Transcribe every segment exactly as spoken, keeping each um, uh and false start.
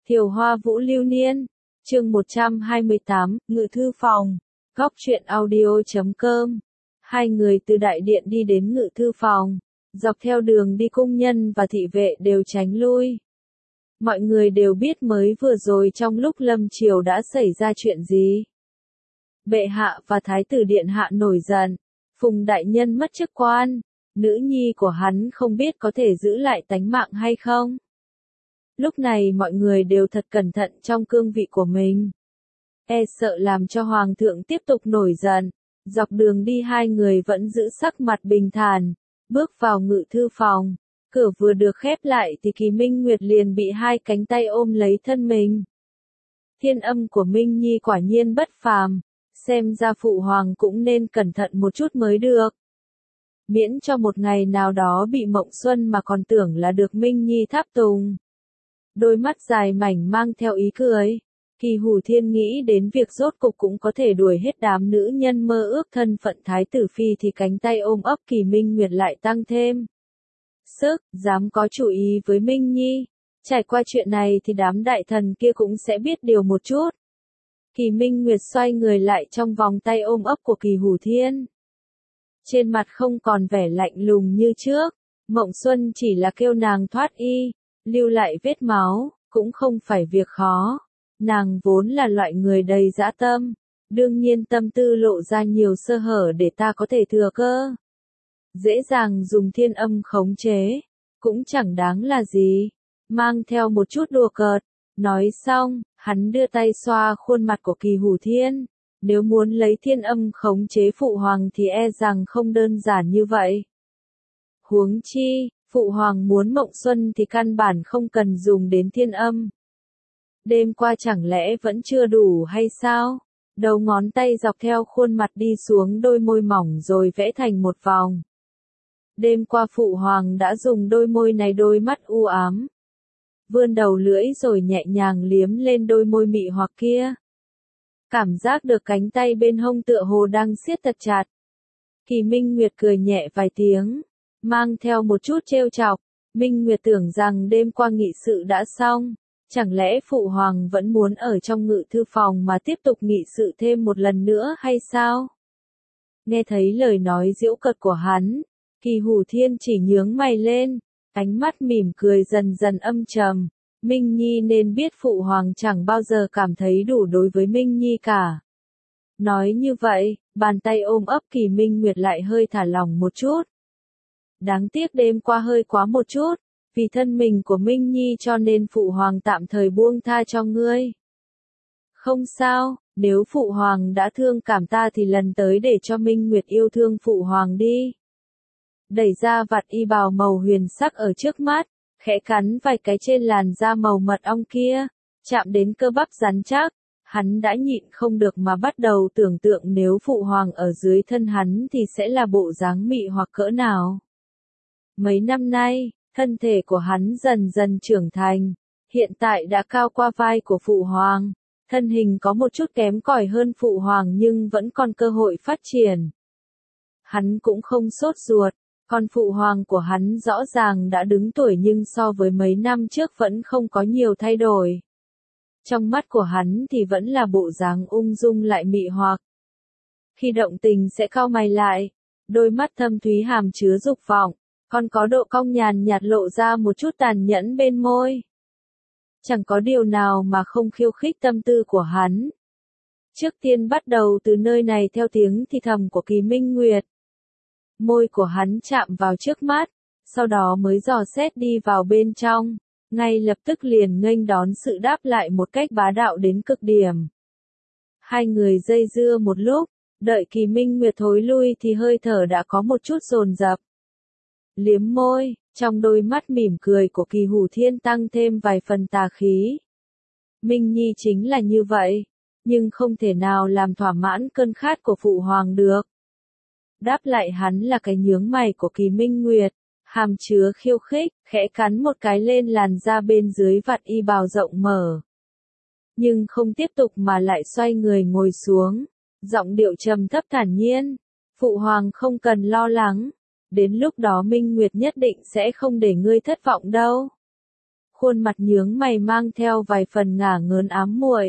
Thiều Hoa Vũ Lưu Niên, chương một trăm hai mươi tám, Ngự Thư Phòng, góc truyện audio chấm com. Hai người từ đại điện đi đến Ngự Thư Phòng, dọc theo đường đi cung nhân và thị vệ đều tránh lui. Mọi người đều biết mới vừa rồi trong lúc lâm triều đã xảy ra chuyện gì. Bệ hạ và thái tử điện hạ nổi giận, Phùng đại nhân mất chức quan, nữ nhi của hắn không biết có thể giữ lại tánh mạng hay không. Lúc này mọi người đều thật cẩn thận trong cương vị của mình. E sợ làm cho hoàng thượng tiếp tục nổi giận, dọc đường đi hai người vẫn giữ sắc mặt bình thản, bước vào Ngự Thư Phòng. Cửa vừa được khép lại thì Kỳ Minh Nguyệt liền bị hai cánh tay ôm lấy thân mình. Thiên âm của Minh Nhi quả nhiên bất phàm, xem ra phụ hoàng cũng nên cẩn thận một chút mới được. Miễn cho một ngày nào đó bị Mộng Xuân mà còn tưởng là được Minh Nhi tháp tùng. Đôi mắt dài mảnh mang theo ý cười, Kỳ Hủ Thiên nghĩ đến việc rốt cục cũng có thể đuổi hết đám nữ nhân mơ ước thân phận thái tử phi thì cánh tay ôm ấp Kỳ Minh Nguyệt lại tăng thêm sức, dám có chủ ý với Minh Nhi. Trải qua chuyện này thì đám đại thần kia cũng sẽ biết điều một chút. Kỳ Minh Nguyệt xoay người lại trong vòng tay ôm ấp của Kỳ Hủ Thiên. Trên mặt không còn vẻ lạnh lùng như trước, Mộng Xuân chỉ là kêu nàng thoát y, lưu lại vết máu, cũng không phải việc khó. Nàng vốn là loại người đầy dã tâm, đương nhiên tâm tư lộ ra nhiều sơ hở để ta có thể thừa cơ. Dễ dàng dùng thiên âm khống chế, cũng chẳng đáng là gì, mang theo một chút đùa cợt. Nói xong, hắn đưa tay xoa khuôn mặt của Kỳ Hủ Thiên. Nếu muốn lấy thiên âm khống chế phụ hoàng thì e rằng không đơn giản như vậy. Huống chi, phụ hoàng muốn Mộng Xuân thì căn bản không cần dùng đến thiên âm. Đêm qua chẳng lẽ vẫn chưa đủ hay sao? Đầu ngón tay dọc theo khuôn mặt đi xuống đôi môi mỏng rồi vẽ thành một vòng. Đêm qua phụ hoàng đã dùng đôi môi này đôi mắt u ám. Vươn đầu lưỡi rồi nhẹ nhàng liếm lên đôi môi mị hoặc kia. Cảm giác được cánh tay bên hông tựa hồ đang siết thật chặt. Kỳ Minh Nguyệt cười nhẹ vài tiếng, mang theo một chút trêu chọc. Minh Nguyệt tưởng rằng đêm qua nghị sự đã xong, chẳng lẽ phụ hoàng vẫn muốn ở trong Ngự Thư Phòng mà tiếp tục nghị sự thêm một lần nữa hay sao? Nghe thấy lời nói giễu cợt của hắn, Kỳ Hủ Thiên chỉ nhướng mày lên, ánh mắt mỉm cười dần dần âm trầm. Minh Nhi nên biết phụ hoàng chẳng bao giờ cảm thấy đủ đối với Minh Nhi cả. Nói như vậy, bàn tay ôm ấp Kỳ Minh Nguyệt lại hơi thả lỏng một chút. Đáng tiếc đêm qua hơi quá một chút, vì thân mình của Minh Nhi cho nên phụ hoàng tạm thời buông tha cho ngươi. Không sao, nếu phụ hoàng đã thương cảm ta thì lần tới để cho Minh Nguyệt yêu thương phụ hoàng đi. Đẩy ra vạt y bào màu huyền sắc ở trước mắt, khẽ cắn vài cái trên làn da màu mật ong kia, chạm đến cơ bắp rắn chắc, hắn đã nhịn không được mà bắt đầu tưởng tượng nếu phụ hoàng ở dưới thân hắn thì sẽ là bộ dáng mị hoặc cỡ nào. Mấy năm nay, thân thể của hắn dần dần trưởng thành, hiện tại đã cao qua vai của phụ hoàng, thân hình có một chút kém cỏi hơn phụ hoàng nhưng vẫn còn cơ hội phát triển. Hắn cũng không sốt ruột. Còn phụ hoàng của hắn rõ ràng đã đứng tuổi nhưng so với mấy năm trước vẫn không có nhiều thay đổi. Trong mắt của hắn thì vẫn là bộ dáng ung dung lại mị hoặc. Khi động tình sẽ cau mày lại, đôi mắt thâm thúy hàm chứa dục vọng, còn có độ cong nhàn nhạt lộ ra một chút tàn nhẫn bên môi. Chẳng có điều nào mà không khiêu khích tâm tư của hắn. Trước tiên bắt đầu từ nơi này theo tiếng thì thầm của Kỳ Minh Nguyệt. Môi của hắn chạm vào trước mắt, sau đó mới dò xét đi vào bên trong, ngay lập tức liền nghênh đón sự đáp lại một cách bá đạo đến cực điểm. Hai người dây dưa một lúc, đợi Kỳ Minh Nguyệt thối lui thì hơi thở đã có một chút dồn dập. Liếm môi, trong đôi mắt mỉm cười của Kỳ Hủ Thiên tăng thêm vài phần tà khí. Minh Nhi chính là như vậy, nhưng không thể nào làm thỏa mãn cơn khát của phụ hoàng được. Đáp lại hắn là cái nhướng mày của Kỳ Minh Nguyệt, hàm chứa khiêu khích, khẽ cắn một cái lên làn da bên dưới vạt y bào rộng mở. Nhưng không tiếp tục mà lại xoay người ngồi xuống, giọng điệu trầm thấp thản nhiên, phụ hoàng không cần lo lắng, đến lúc đó Minh Nguyệt nhất định sẽ không để ngươi thất vọng đâu. khuôn mặt nhướng mày mang theo vài phần ngả ngớn ám muội.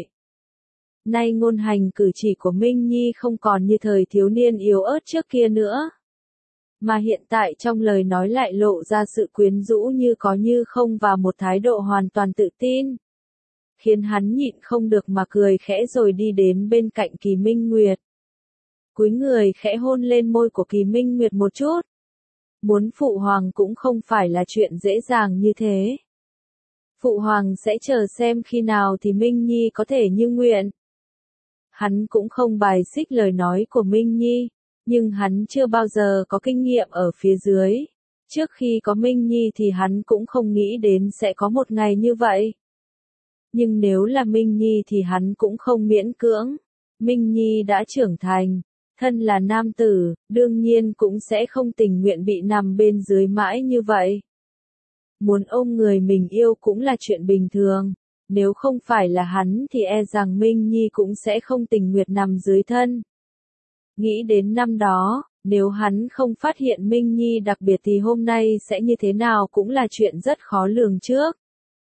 Nay ngôn hành cử chỉ của Minh Nhi không còn như thời thiếu niên yếu ớt trước kia nữa. Mà hiện tại trong lời nói lại lộ ra sự quyến rũ như có như không và một thái độ hoàn toàn tự tin. Khiến hắn nhịn không được mà cười khẽ rồi đi đến bên cạnh Kỳ Minh Nguyệt. Cúi người khẽ hôn lên môi của Kỳ Minh Nguyệt một chút. Muốn phụ hoàng cũng không phải là chuyện dễ dàng như thế. Phụ hoàng sẽ chờ xem khi nào thì Minh Nhi có thể như nguyện. Hắn cũng không bài xích lời nói của Minh Nhi, nhưng hắn chưa bao giờ có kinh nghiệm ở phía dưới. Trước khi có Minh Nhi thì hắn cũng không nghĩ đến sẽ có một ngày như vậy. Nhưng nếu là Minh Nhi thì hắn cũng không miễn cưỡng. Minh Nhi đã trưởng thành, thân là nam tử, đương nhiên cũng sẽ không tình nguyện bị nằm bên dưới mãi như vậy. Muốn ôm người mình yêu cũng là chuyện bình thường. Nếu không phải là hắn thì e rằng Minh Nhi cũng sẽ không tình nguyện nằm dưới thân. Nghĩ đến năm đó, nếu hắn không phát hiện Minh Nhi đặc biệt thì hôm nay sẽ như thế nào cũng là chuyện rất khó lường trước.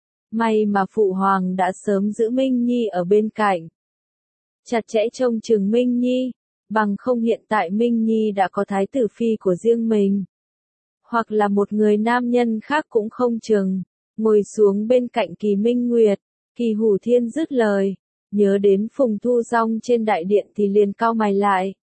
May mà phụ hoàng đã sớm giữ Minh Nhi ở bên cạnh. Chặt chẽ trông chừng Minh Nhi, bằng không hiện tại Minh Nhi đã có thái tử phi của riêng mình. Hoặc là một người nam nhân khác cũng không chừng. Ngồi xuống bên cạnh Kỳ Minh Nguyệt, Kỳ Hủ Thiên dứt lời, nhớ đến Phùng Thu Dong trên đại điện thì liền cau mày lại.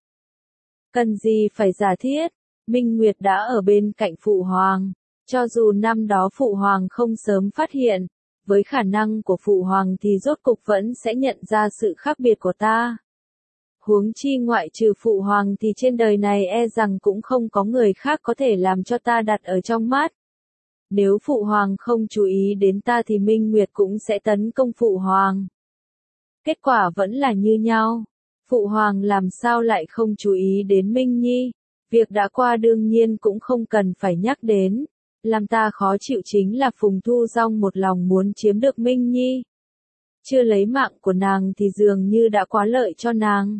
Cần gì phải giả thiết, Minh Nguyệt đã ở bên cạnh phụ hoàng, cho dù năm đó phụ hoàng không sớm phát hiện, với khả năng của phụ hoàng thì rốt cục vẫn sẽ nhận ra sự khác biệt của ta. Huống chi ngoại trừ phụ hoàng thì trên đời này e rằng cũng không có người khác có thể làm cho ta đặt ở trong mắt. Nếu phụ hoàng không chú ý đến ta thì Minh Nguyệt cũng sẽ tấn công phụ hoàng. Kết quả vẫn là như nhau. Phụ hoàng làm sao lại không chú ý đến Minh Nhi. Việc đã qua đương nhiên cũng không cần phải nhắc đến. Làm ta khó chịu chính là Phùng Thu Dong một lòng muốn chiếm được Minh Nhi. Chưa lấy mạng của nàng thì dường như đã quá lợi cho nàng.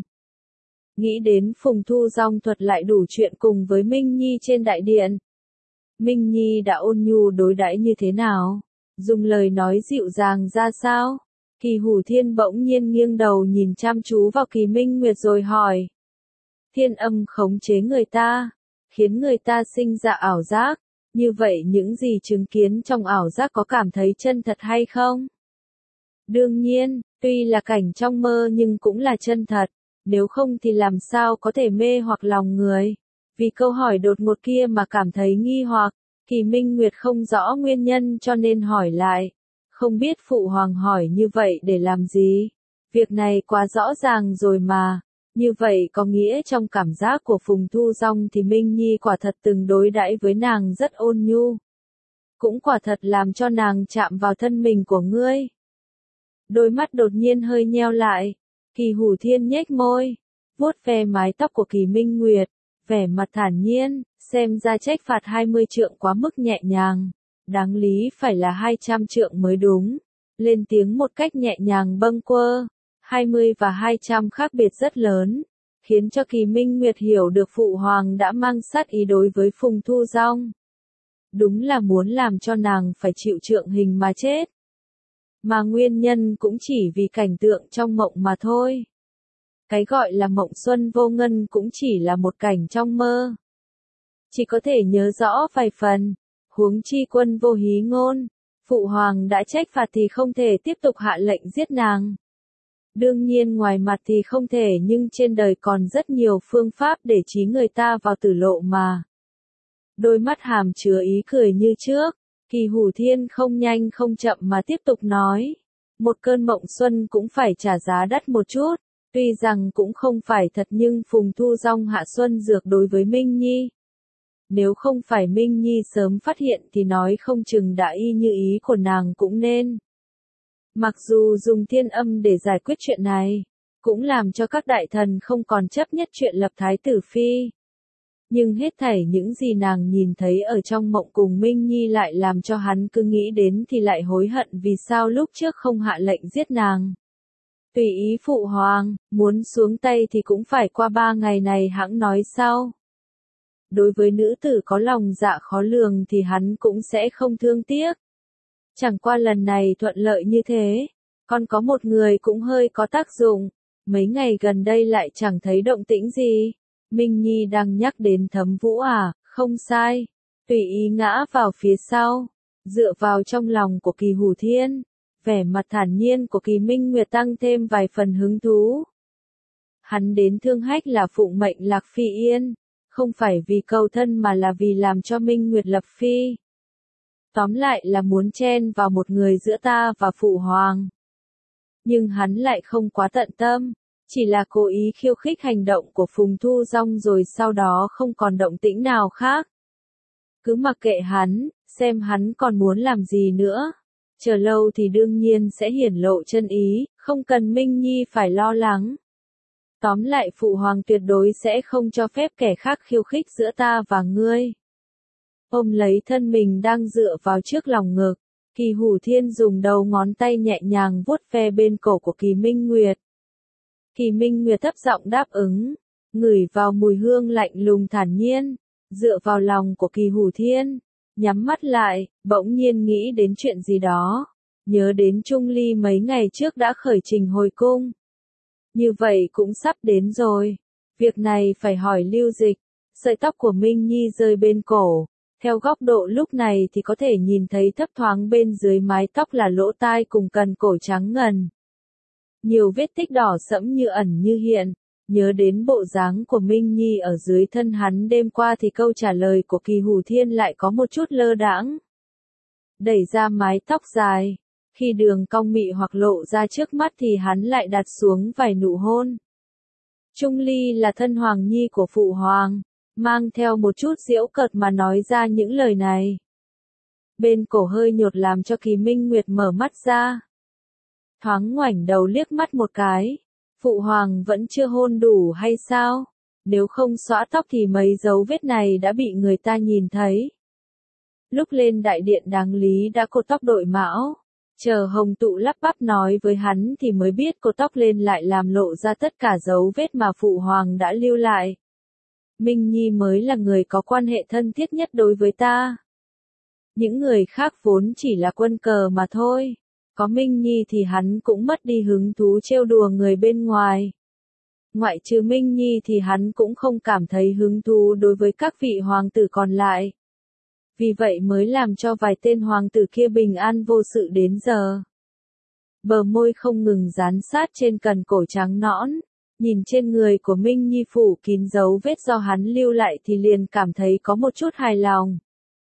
Nghĩ đến Phùng Thu Dong thuật lại đủ chuyện cùng với Minh Nhi trên đại điện. Minh Nhi đã ôn nhu đối đãi như thế nào? Dùng lời nói dịu dàng ra sao? Kỳ Hủ Thiên bỗng nhiên nghiêng đầu nhìn chăm chú vào Kỳ Minh Nguyệt rồi hỏi. Thiên âm khống chế người ta, khiến người ta sinh ra ảo giác. Như vậy những gì chứng kiến trong ảo giác có cảm thấy chân thật hay không? Đương nhiên, tuy là cảnh trong mơ nhưng cũng là chân thật. Nếu không thì làm sao có thể mê hoặc lòng người? Vì câu hỏi đột ngột kia mà cảm thấy nghi hoặc, Kỳ Minh Nguyệt không rõ nguyên nhân cho nên hỏi lại. Không biết phụ hoàng hỏi như vậy để làm gì? Việc này quá rõ ràng rồi mà. Như vậy có nghĩa trong cảm giác của Phùng Thu Dong thì Minh Nhi quả thật từng đối đãi với nàng rất ôn nhu. Cũng quả thật làm cho nàng chạm vào thân mình của ngươi. Đôi mắt đột nhiên hơi nheo lại. Kỳ Hủ Thiên nhếch môi, vuốt ve mái tóc của Kỳ Minh Nguyệt, vẻ mặt thản nhiên, xem ra trách phạt hai mươi trượng quá mức nhẹ nhàng, đáng lý phải là hai trăm trượng mới đúng. Lên tiếng một cách nhẹ nhàng bâng quơ, hai mươi và hai trăm khác biệt rất lớn, khiến cho Kỳ Minh Nguyệt hiểu được phụ hoàng đã mang sát ý đối với Phùng Thu Dong. Đúng là muốn làm cho nàng phải chịu trượng hình mà chết. Mà nguyên nhân cũng chỉ vì cảnh tượng trong mộng mà thôi. Cái gọi là mộng xuân vô ngân cũng chỉ là một cảnh trong mơ. Chỉ có thể nhớ rõ vài phần, huống chi Quân Vô Hí Ngôn, phụ hoàng đã trách phạt thì không thể tiếp tục hạ lệnh giết nàng. Đương nhiên ngoài mặt thì không thể nhưng trên đời còn rất nhiều phương pháp để trí người ta vào tử lộ mà. Đôi mắt hàm chứa ý cười như trước. Kỳ Hủ Thiên không nhanh không chậm mà tiếp tục nói. Một cơn mộng xuân cũng phải trả giá đắt một chút. Tuy rằng cũng không phải thật nhưng Phùng Thu Dong hạ xuân dược đối với Minh Nhi. Nếu không phải Minh Nhi sớm phát hiện thì nói không chừng đã y như ý của nàng cũng nên. Mặc dù dùng thiên âm để giải quyết chuyện này, cũng làm cho các đại thần không còn chấp nhất chuyện lập thái tử phi. Nhưng hết thảy những gì nàng nhìn thấy ở trong mộng cùng Minh Nhi lại làm cho hắn cứ nghĩ đến thì lại hối hận vì sao lúc trước không hạ lệnh giết nàng. Tùy ý phụ hoàng, muốn xuống tay thì cũng phải qua ba ngày này hãng nói sau. Đối với nữ tử có lòng dạ khó lường thì hắn cũng sẽ không thương tiếc. Chẳng qua lần này thuận lợi như thế, còn có một người cũng hơi có tác dụng, mấy ngày gần đây lại chẳng thấy động tĩnh gì. Minh Nhi đang nhắc đến Thấm Vũ à, không sai, tùy ý ngã vào phía sau, dựa vào trong lòng của Kỳ Hủ Thiên, vẻ mặt thản nhiên của Kỳ Minh Nguyệt tăng thêm vài phần hứng thú. Hắn đến Thương Hách là phụng mệnh Lạc Phi Yên, không phải vì cầu thân mà là vì làm cho Minh Nguyệt lập phi. Tóm lại là muốn chen vào một người giữa ta và Phụ Hoàng. Nhưng hắn lại không quá tận tâm, chỉ là cố ý khiêu khích hành động của Phùng Thu Dong rồi sau đó không còn động tĩnh nào khác. Cứ mặc kệ hắn, xem hắn còn muốn làm gì nữa. Chờ lâu thì đương nhiên sẽ hiển lộ chân ý, không cần Minh Nhi phải lo lắng. Tóm lại Phụ Hoàng tuyệt đối sẽ không cho phép kẻ khác khiêu khích giữa ta và ngươi. Ôm lấy thân mình đang dựa vào trước lòng ngực, Kỳ Hủ Thiên dùng đầu ngón tay nhẹ nhàng vuốt ve bên cổ của Kỳ Minh Nguyệt. Kỳ Minh Nguyệt thấp giọng đáp ứng, ngửi vào mùi hương lạnh lùng thản nhiên, dựa vào lòng của Kỳ Hủ Thiên, nhắm mắt lại, bỗng nhiên nghĩ đến chuyện gì đó, nhớ đến Trung Ly mấy ngày trước đã khởi trình hồi cung. Như vậy cũng sắp đến rồi, việc này phải hỏi Lưu Dịch. Sợi tóc của Minh Nhi rơi bên cổ, theo góc độ lúc này thì có thể nhìn thấy thấp thoáng bên dưới mái tóc là lỗ tai cùng cần cổ trắng ngần. Nhiều vết tích đỏ sẫm như ẩn như hiện, nhớ đến bộ dáng của Minh Nhi ở dưới thân hắn đêm qua thì câu trả lời của Kỳ Hủ Thiên lại có một chút lơ đãng. Đẩy ra mái tóc dài, khi đường cong mị hoặc lộ ra trước mắt thì hắn lại đặt xuống vài nụ hôn. Trung Ly là thân Hoàng Nhi của Phụ Hoàng, mang theo một chút giễu cợt mà nói ra những lời này. Bên cổ hơi nhột làm cho Kỳ Minh Nguyệt mở mắt ra. Thoáng ngoảnh đầu liếc mắt một cái, Phụ Hoàng vẫn chưa hôn đủ hay sao? Nếu không xõa tóc thì mấy dấu vết này đã bị người ta nhìn thấy. Lúc lên đại điện đáng lý đã cột tóc đội mão, chờ Hồng Tụ lắp bắp nói với hắn thì mới biết cột tóc lên lại làm lộ ra tất cả dấu vết mà Phụ Hoàng đã lưu lại. Minh Nhi mới là người có quan hệ thân thiết nhất đối với ta. Những người khác vốn chỉ là quân cờ mà thôi. Có Minh Nhi thì hắn cũng mất đi hứng thú trêu đùa người bên ngoài. Ngoại trừ Minh Nhi thì hắn cũng không cảm thấy hứng thú đối với các vị hoàng tử còn lại. Vì vậy mới làm cho vài tên hoàng tử kia bình an vô sự đến giờ. Bờ môi không ngừng dán sát trên cần cổ trắng nõn. Nhìn trên người của Minh Nhi phủ kín dấu vết do hắn lưu lại thì liền cảm thấy có một chút hài lòng.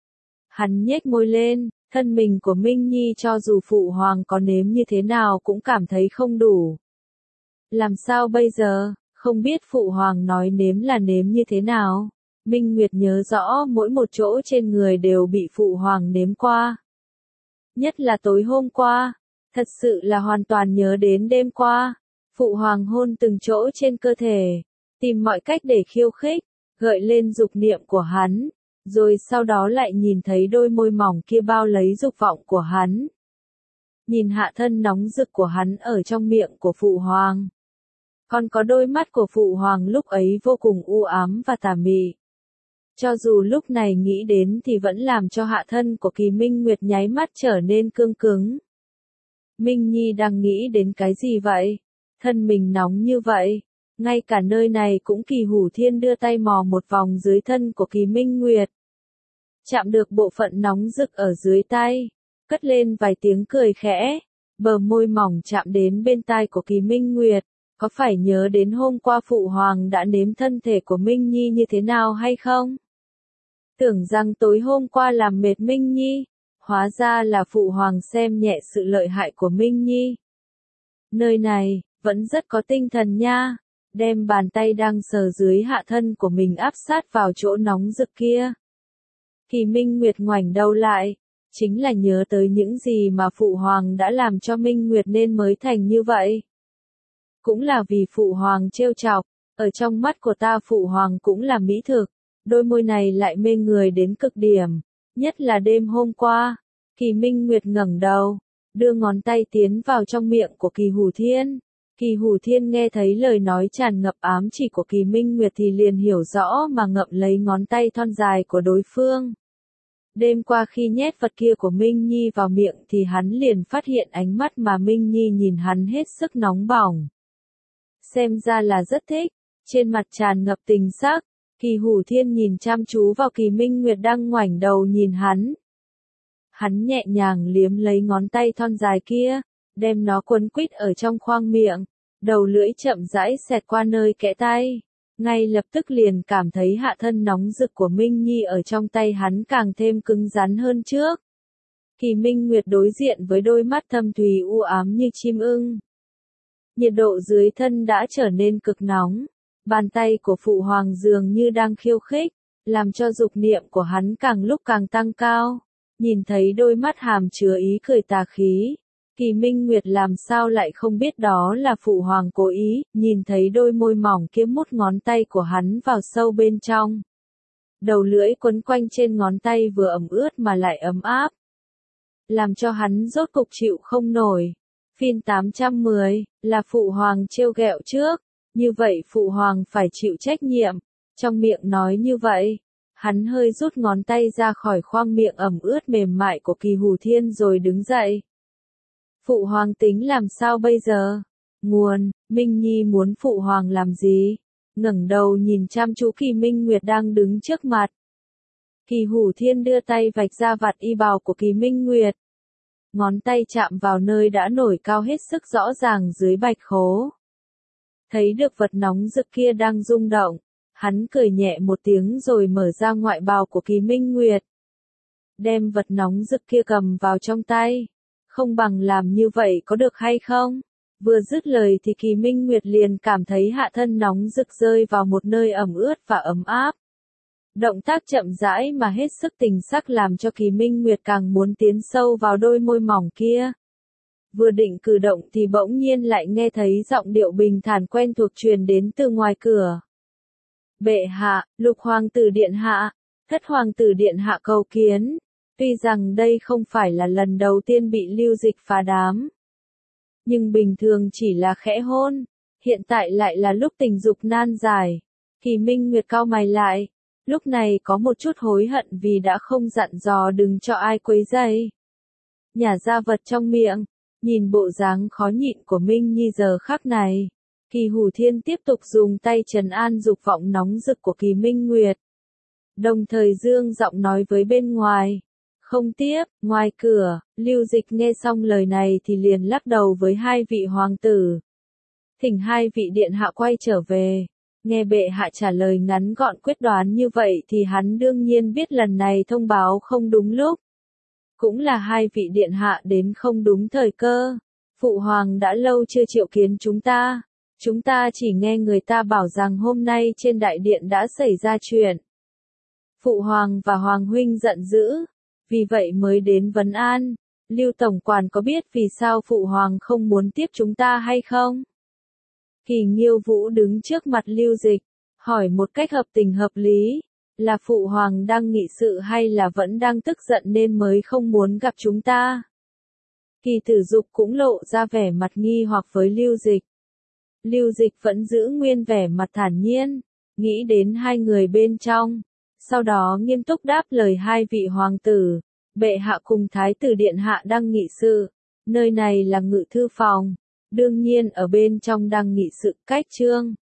Hắn nhếch môi lên, thân mình của Minh Nhi cho dù Phụ Hoàng có nếm như thế nào cũng cảm thấy không đủ. Làm sao bây giờ, không biết Phụ Hoàng nói nếm là nếm như thế nào? Minh Nguyệt nhớ rõ mỗi một chỗ trên người đều bị Phụ Hoàng nếm qua. Nhất là tối hôm qua, thật sự là hoàn toàn nhớ đến đêm qua. Phụ Hoàng hôn từng chỗ trên cơ thể, tìm mọi cách để khiêu khích, gợi lên dục niệm của hắn, rồi sau đó lại nhìn thấy đôi môi mỏng kia bao lấy dục vọng của hắn. Nhìn hạ thân nóng rực của hắn ở trong miệng của Phụ Hoàng. Còn có đôi mắt của Phụ Hoàng lúc ấy vô cùng u ám và tà mị. Cho dù lúc này nghĩ đến thì vẫn làm cho hạ thân của Kỳ Minh Nguyệt nháy mắt trở nên cương cứng. Minh Nhi đang nghĩ đến cái gì vậy? Thân mình nóng như vậy, ngay cả nơi này cũng Kỳ Hủ Thiên đưa tay mò một vòng dưới thân của Kỳ Minh Nguyệt. Chạm được bộ phận nóng rực ở dưới tay, cất lên vài tiếng cười khẽ, bờ môi mỏng chạm đến bên tai của Kỳ Minh Nguyệt, có phải nhớ đến hôm qua Phụ Hoàng đã nếm thân thể của Minh Nhi như thế nào hay không? Tưởng rằng tối hôm qua làm mệt Minh Nhi, hóa ra là Phụ Hoàng xem nhẹ sự lợi hại của Minh Nhi. Nơi này vẫn rất có tinh thần nha, đem bàn tay đang sờ dưới hạ thân của mình áp sát vào chỗ nóng rực kia. Kỳ Minh Nguyệt ngoảnh đầu lại, chính là nhớ tới những gì mà Phụ Hoàng đã làm cho Minh Nguyệt nên mới thành như vậy. Cũng là vì Phụ Hoàng trêu chọc, ở trong mắt của ta Phụ Hoàng cũng là mỹ thực, đôi môi này lại mê người đến cực điểm, nhất là đêm hôm qua. Kỳ Minh Nguyệt ngẩng đầu, đưa ngón tay tiến vào trong miệng của Kỳ Hủ Thiên. Kỳ Hủ Thiên nghe thấy lời nói tràn ngập ám chỉ của Kỳ Minh Nguyệt thì liền hiểu rõ mà ngậm lấy ngón tay thon dài của đối phương. Đêm qua khi nhét vật kia của Minh Nhi vào miệng thì hắn liền phát hiện ánh mắt mà Minh Nhi nhìn hắn hết sức nóng bỏng. Xem ra là rất thích, trên mặt tràn ngập tình sắc, Kỳ Hủ Thiên nhìn chăm chú vào Kỳ Minh Nguyệt đang ngoảnh đầu nhìn hắn. Hắn nhẹ nhàng liếm lấy ngón tay thon dài kia, đem nó quấn quít ở trong khoang miệng, đầu lưỡi chậm rãi xẹt qua nơi kẽ tay. Ngay lập tức liền cảm thấy hạ thân nóng rực của Minh Nhi ở trong tay hắn càng thêm cứng rắn hơn trước. Kỳ Minh Nguyệt đối diện với đôi mắt thâm thúy u ám như chim ưng. Nhiệt độ dưới thân đã trở nên cực nóng, bàn tay của Phụ Hoàng dường như đang khiêu khích, làm cho dục niệm của hắn càng lúc càng tăng cao. Nhìn thấy đôi mắt hàm chứa ý cười tà khí, Kỳ Minh Nguyệt làm sao lại không biết đó là Phụ Hoàng cố ý, nhìn thấy đôi môi mỏng kia mút ngón tay của hắn vào sâu bên trong. Đầu lưỡi quấn quanh trên ngón tay vừa ẩm ướt mà lại ấm áp, làm cho hắn rốt cục chịu không nổi. Phim tám trăm mười, là Phụ Hoàng trêu ghẹo trước, như vậy Phụ Hoàng phải chịu trách nhiệm. Trong miệng nói như vậy, hắn hơi rút ngón tay ra khỏi khoang miệng ẩm ướt mềm mại của Kỳ Hủ Thiên rồi đứng dậy. Phụ Hoàng tính làm sao bây giờ? Nguồn, Minh Nhi muốn Phụ Hoàng làm gì? Ngẩng đầu nhìn chăm chú Kỳ Minh Nguyệt đang đứng trước mặt. Kỳ Hủ Thiên đưa tay vạch ra vạt y bào của Kỳ Minh Nguyệt. Ngón tay chạm vào nơi đã nổi cao hết sức rõ ràng dưới bạch khố. Thấy được vật nóng rực kia đang rung động, hắn cười nhẹ một tiếng rồi mở ra ngoại bào của Kỳ Minh Nguyệt. Đem vật nóng rực kia cầm vào trong tay. Không bằng làm như vậy có được hay không? Vừa dứt lời thì Kỳ Minh Nguyệt liền cảm thấy hạ thân nóng rực rơi vào một nơi ẩm ướt và ấm áp. Động tác chậm rãi mà hết sức tình sắc làm cho Kỳ Minh Nguyệt càng muốn tiến sâu vào đôi môi mỏng kia. Vừa định cử động thì bỗng nhiên lại nghe thấy giọng điệu bình thản quen thuộc truyền đến từ ngoài cửa. Bệ hạ, Lục Hoàng tử điện hạ, Thất Hoàng tử điện hạ cầu kiến. Tuy rằng đây không phải là lần đầu tiên bị Lưu Dịch phá đám, nhưng bình thường chỉ là khẽ hôn, hiện tại lại là lúc tình dục nan giải. Kỳ Minh Nguyệt cau mày lại, lúc này có một chút hối hận vì đã không dặn dò đừng cho ai quấy rầy. Nhả ra vật trong miệng, nhìn bộ dáng khó nhịn của Minh Nhi giờ khắc này, Kỳ Hủ Thiên tiếp tục dùng tay trấn an dục vọng nóng rực của Kỳ Minh Nguyệt. Đồng thời dương giọng nói với bên ngoài. Không tiếp, ngoài cửa, Lưu Dịch nghe xong lời này thì liền lắc đầu với hai vị hoàng tử. Thỉnh hai vị điện hạ quay trở về. Nghe bệ hạ trả lời ngắn gọn quyết đoán như vậy thì hắn đương nhiên biết lần này thông báo không đúng lúc. Cũng là hai vị điện hạ đến không đúng thời cơ. Phụ Hoàng đã lâu chưa triệu kiến chúng ta. Chúng ta chỉ nghe người ta bảo rằng hôm nay trên đại điện đã xảy ra chuyện. Phụ Hoàng và Hoàng huynh giận dữ, vì vậy mới đến vấn an. Lưu Tổng quản có biết vì sao Phụ Hoàng không muốn tiếp chúng ta hay không? Kỳ Nghiêu Vũ đứng trước mặt Lưu Dịch, hỏi một cách hợp tình hợp lý, là Phụ Hoàng đang nghị sự hay là vẫn đang tức giận nên mới không muốn gặp chúng ta? Kỳ Tử Dục cũng lộ ra vẻ mặt nghi hoặc với Lưu Dịch. Lưu Dịch vẫn giữ nguyên vẻ mặt thản nhiên, nghĩ đến hai người bên trong. Sau đó nghiêm túc đáp lời hai vị hoàng tử, bệ hạ cùng thái tử điện hạ đang nghị sự, nơi này là ngự thư phòng, đương nhiên ở bên trong đang nghị sự cách chương.